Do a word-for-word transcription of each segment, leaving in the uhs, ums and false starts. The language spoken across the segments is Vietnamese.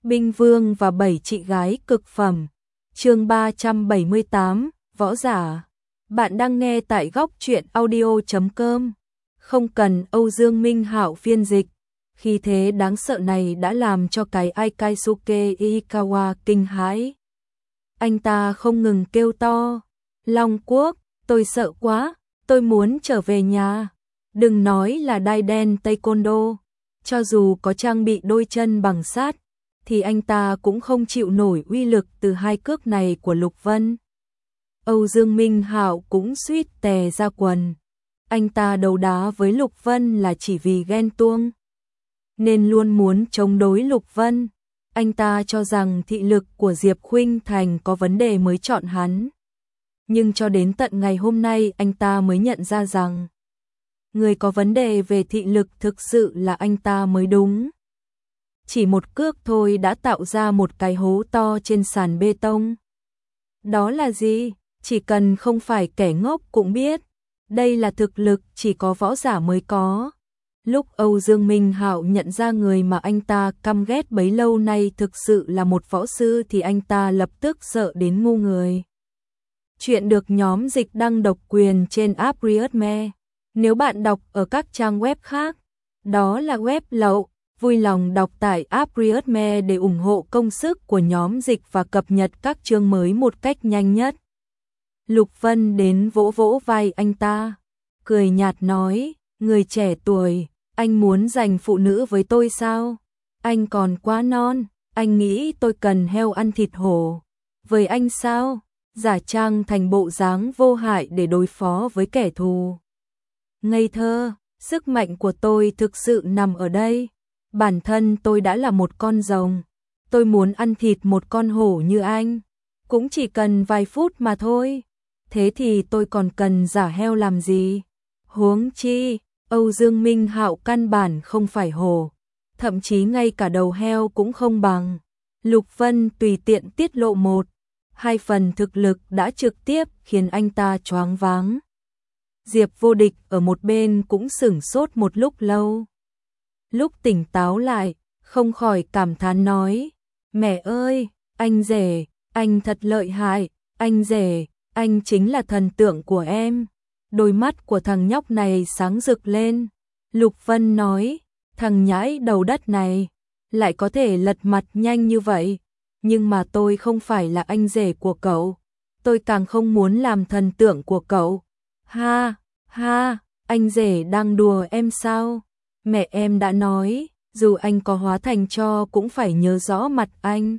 Binh Vương và bảy chị gái cực phẩm. Chương ba trăm bảy mươi tám, Võ giả. Bạn đang nghe tại góc truyện audio chấm com. Không cần Âu Dương Minh Hạo phiên dịch. Khi thế đáng sợ này đã làm cho cái Aikaisuke Iikawa kinh hãi. Anh ta không ngừng kêu to, Long Quốc, tôi sợ quá, tôi muốn trở về nhà. Đừng nói là đai đen taekwondo, cho dù có trang bị đôi chân bằng sắt, thì anh ta cũng không chịu nổi uy lực từ hai cước này của Lục Vân. Âu Dương Minh Hạo cũng suýt tè ra quần. Anh ta đấu đá với Lục Vân là chỉ vì ghen tuông, nên luôn muốn chống đối Lục Vân. Anh ta cho rằng thị lực của Diệp Khuynh Thành có vấn đề mới chọn hắn. Nhưng cho đến tận ngày hôm nay anh ta mới nhận ra rằng người có vấn đề về thị lực thực sự là anh ta mới đúng. Chỉ một cước thôi đã tạo ra một cái hố to trên sàn bê tông. Đó là gì? Chỉ cần không phải kẻ ngốc cũng biết. Đây là thực lực chỉ có võ giả mới có. Lúc Âu Dương Minh Hạo nhận ra người mà anh ta căm ghét bấy lâu nay thực sự là một võ sư thì anh ta lập tức sợ đến ngu người. Chuyện được nhóm dịch đăng độc quyền trên app Readme. Nếu bạn đọc ở các trang web khác, đó là web lậu. Vui lòng đọc tại app Readme để ủng hộ công sức của nhóm dịch và cập nhật các chương mới một cách nhanh nhất. Lục Vân đến vỗ vỗ vai anh ta, cười nhạt nói, người trẻ tuổi, anh muốn giành phụ nữ với tôi sao? Anh còn quá non, anh nghĩ tôi cần heo ăn thịt hổ. Với anh sao? Giả trang thành bộ dáng vô hại để đối phó với kẻ thù. Ngây thơ, sức mạnh của tôi thực sự nằm ở đây. Bản thân tôi đã là một con rồng. Tôi muốn ăn thịt một con hổ như anh. Cũng chỉ cần vài phút mà thôi. Thế thì tôi còn cần giả heo làm gì? Huống chi, Âu Dương Minh Hạo căn bản không phải hổ. Thậm chí ngay cả đầu heo cũng không bằng. Lục Vân tùy tiện tiết lộ một, hai phần thực lực đã trực tiếp khiến anh ta choáng váng. Diệp Vô Địch ở một bên cũng sửng sốt một lúc lâu. Lúc tỉnh táo lại, không khỏi cảm thán nói, mẹ ơi, anh rể, anh thật lợi hại, anh rể, anh chính là thần tượng của em. Đôi mắt của thằng nhóc này sáng rực lên. Lục Vân nói, thằng nhãi đầu đất này, lại có thể lật mặt nhanh như vậy. Nhưng mà tôi không phải là anh rể của cậu. Tôi càng không muốn làm thần tượng của cậu. Ha, ha, anh rể đang đùa em sao? Mẹ em đã nói, dù anh có hóa thành tro cũng phải nhớ rõ mặt anh.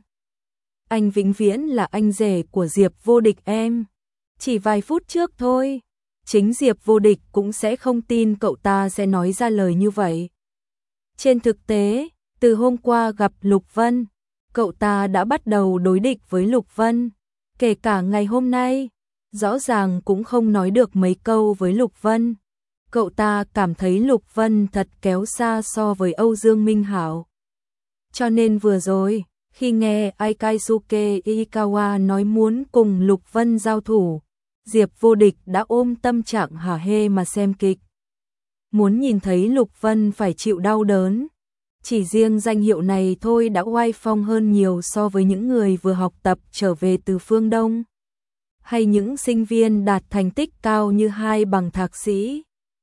Anh vĩnh viễn là anh rể của Diệp Vô Địch em. Chỉ vài phút trước thôi, chính Diệp Vô Địch cũng sẽ không tin cậu ta sẽ nói ra lời như vậy. Trên thực tế, từ hôm qua gặp Lục Vân, cậu ta đã bắt đầu đối địch với Lục Vân. Kể cả ngày hôm nay, rõ ràng cũng không nói được mấy câu với Lục Vân. Cậu ta cảm thấy Lục Vân thật kéo xa so với Âu Dương Minh Hạo. Cho nên vừa rồi, khi nghe Aikaisuke Iikawa nói muốn cùng Lục Vân giao thủ, Diệp Vô Địch đã ôm tâm trạng hả hê mà xem kịch. Muốn nhìn thấy Lục Vân phải chịu đau đớn. Chỉ riêng danh hiệu này thôi đã oai phong hơn nhiều so với những người vừa học tập trở về từ phương Đông. Hay những sinh viên đạt thành tích cao như hai bằng thạc sĩ.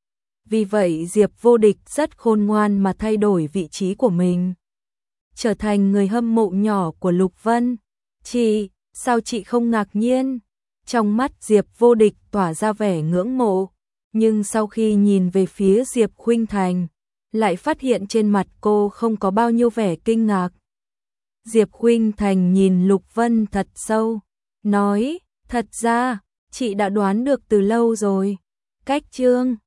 Vì vậy Diệp Vô Địch rất khôn ngoan mà thay đổi vị trí của mình. Trở thành người hâm mộ nhỏ của Lục Vân. Chị, sao chị không ngạc nhiên? Trong mắt Diệp Vô Địch tỏa ra vẻ ngưỡng mộ. Nhưng sau khi nhìn về phía Diệp Khuynh Thành, lại phát hiện trên mặt cô không có bao nhiêu vẻ kinh ngạc. Diệp Khuynh Thành nhìn Lục Vân thật sâu, nói, thật ra, chị đã đoán được từ lâu rồi. Cách chương